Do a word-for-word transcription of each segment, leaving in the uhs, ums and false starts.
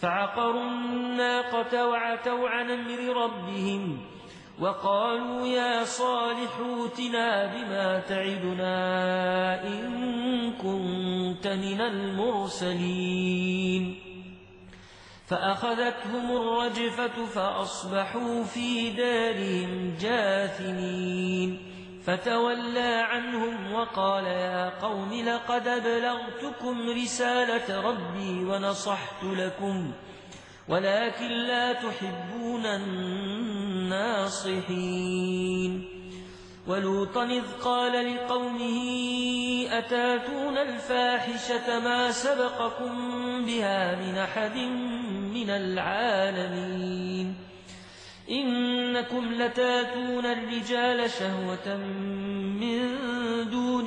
فعقروا الناقة وعتوا عن أمر ربهم وقالوا يا صالح ائتنا بما تعدنا إن كنت من المرسلين فأخذتهم الرجفة فأصبحوا في دارهم جاثمين فتولى عنهم وقال يا قوم لقد أبلغتكم رسالة ربي ونصحت لكم ولكن لا تحبون الناصحين ولوطا إذ قال لقومه أتاتون الفاحشة ما سبقكم بها من أحد من العالمين إنكم لتاتون الرجال شهوة من دون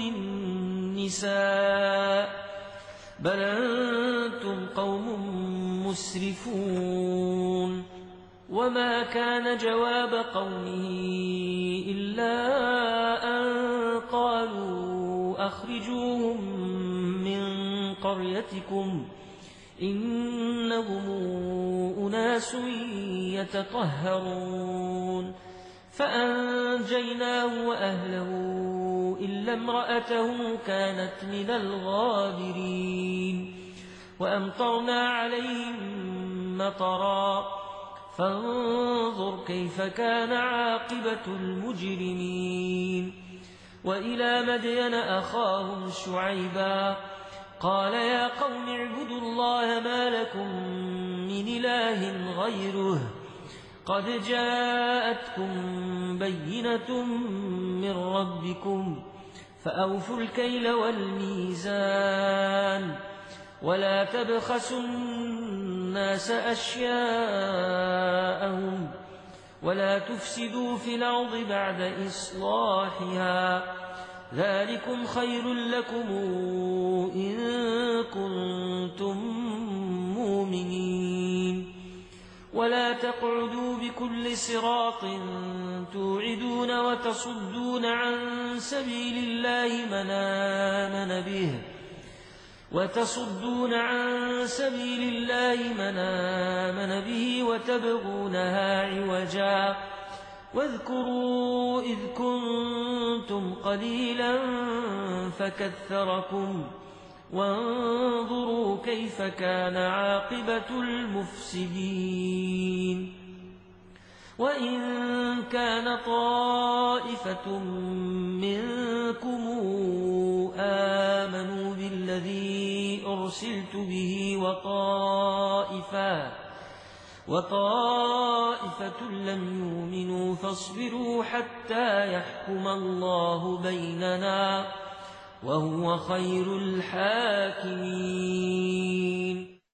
النساء بل أنتم قوم مسرفون وما كان جواب قومه إلا أن قالوا أخرجوهم من قريتكم إنهم أناس يتطهرون فأنجيناه وأهله إلا امرأته كانت من الغابرين وأمطرنا عليهم مطرا فانظر كيف كان عاقبة المجرمين وإلى مدين أخاهم شعيبا قال يا قوم اعبدوا الله ما لكم من إله غيره قد جاءتكم بينة من ربكم فأوفوا الكيل والميزان ولا تبخسوا الناس أشياءهم ولا تفسدوا في الأرض بعد إصلاحها ذلكم خير لكم إن كنتم مؤمنين ولا تقعدوا بكل صراط توعدون وتصدون عن سبيل الله من آمن به وتصدون عن سبيل الله من آمن به وتبغونها عوجا واذكروا إذ كنتم قليلا فكثركم وانظروا كيف كان عاقبة المفسدين وإن كان طائفة منكم آمنوا بالذي أرسلت به وطائفة وطائفة لم يؤمنوا فاصبروا حتى يحكم الله بيننا وهو خير الحاكمين.